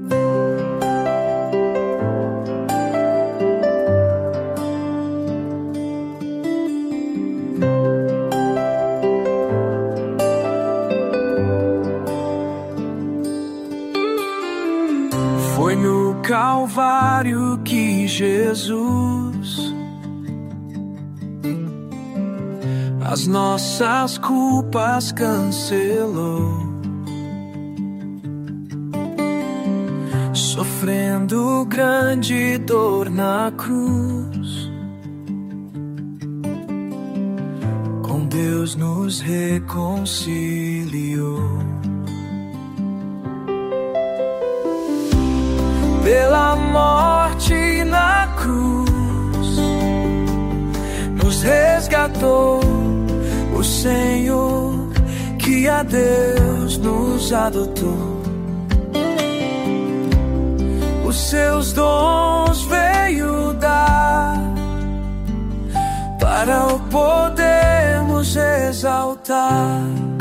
Foi no Calvário que Jesus as nossas culpas cancelou, sofrendo grande dor na cruz. Com Deus nos reconciliou. Pela morte na cruz nos resgatou o Senhor, que a Deus nos adotou. Os seus dons veio dar para o podermos exaltar.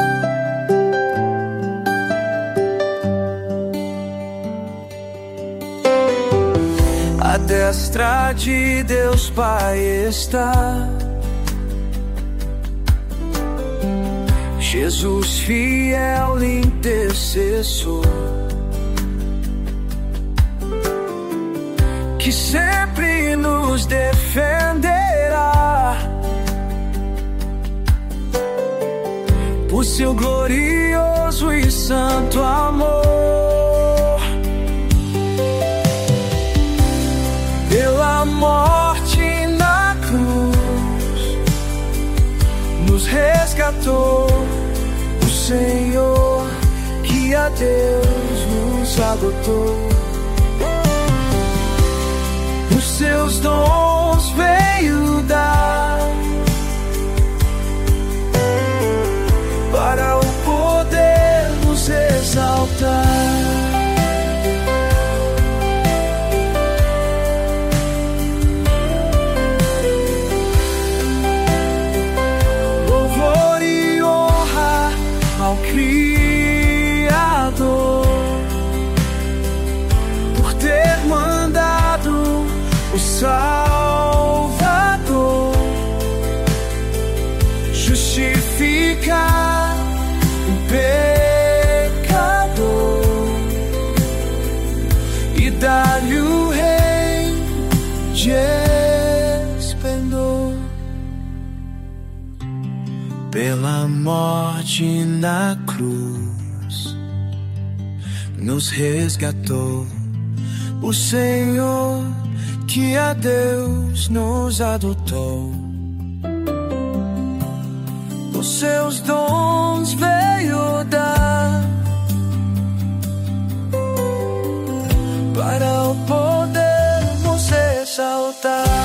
A destra de Deus Pai está Jesus, fiel intercessor, que sempre nos defenderá por seu glorioso e santo amor. Pela morte na cruz nos resgatou o Senhor, que a Deus nos adotou. Os seus dons veio dar para o podermos exaltar. Criador, por ter mandado o Salvador justificar o pecador e dar-lhe o rei de esplendor. Pela morte na cruz nos resgatou o Senhor, que a Deus nos adotou. Os seus dons veio dar para o podermos exaltar.